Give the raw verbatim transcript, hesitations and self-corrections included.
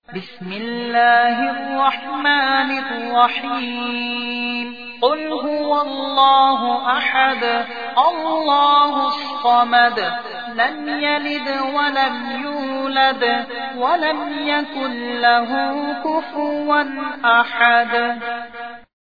بسم الله الرحمن الرحيم قل هو الله أحد الله الصمد لم يلد ولم يولد ولم يكن له كفوا أحد